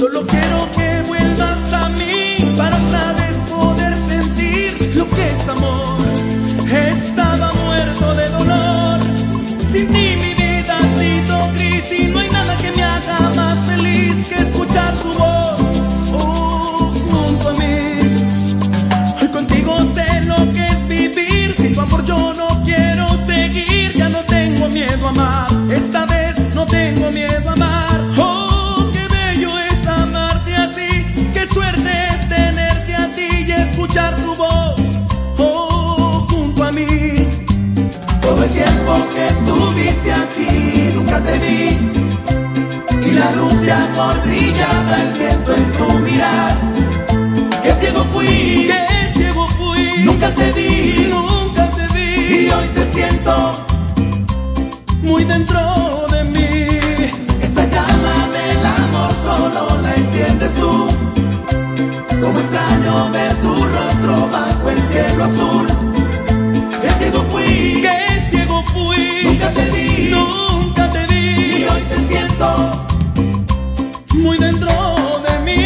Solo quiero que vuelvas a mí para otra vez poder sentir lo que es amor. Estaba muerto de dolor, sin ti mi vida ha sido gris y no hay nada que me haga más feliz que escuchar tu voz, junto a mí. Hoy contigo sé lo que es vivir, sin tu amor yo no quiero seguir. Ya no tengo miedo a amar, esta vez no tengo miedo a amar. Oh, qué bello es amarte así, qué suerte es tenerte a ti y escuchar tu voz, junto a mí. Todo el tiempo que estuviste aquí nunca te vi, y la luz de amor brillaba el viento en tu mirar. Qué ciego fui, nunca te vi, y hoy te siento muy dentro de mí. Esa llama del amor solo la enciendes tú. Como extraño ver tu rostro bajo el cielo azul. Qué ciego fui, nunca te vi, y hoy te siento muy dentro de mí.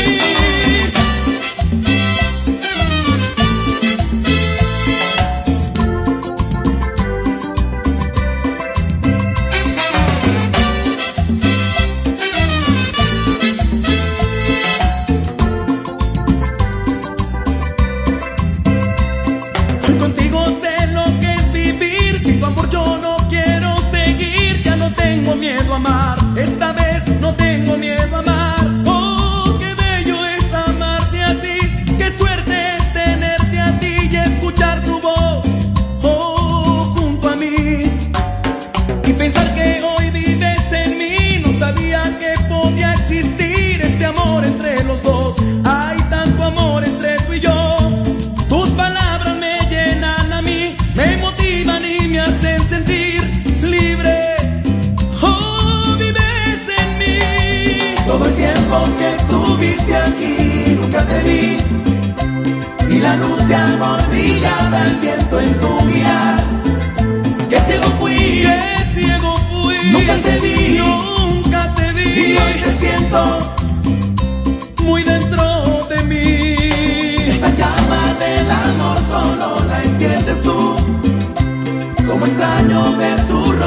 Hoy contigo sé lo que es vivir, sin tu amor yo no quiero seguir. Ya no tengo miedo a amar, esta vez no tengo miedo a amar. Oh, qué bello es amarte así, qué suerte es tenerte a ti y escuchar tu voz, junto a mí. Y pensar que hoy vives en mí, no sabía que podía existir este amor entre los dos. Hay tanto amor entre tú y yo, tus palabras me llenan a mí, me motivan y me hacen sentir libre. Oh, vives en mí. Todo el tiempo que estuviste aquí nunca te vi, y la luz de amor brillaba el viento en tu mirar. Qué ciego fui, nunca te vi, y hoy te siento muy dentro de mí. Esa llama del amor solo la enciendes tú. Como extraño ver tu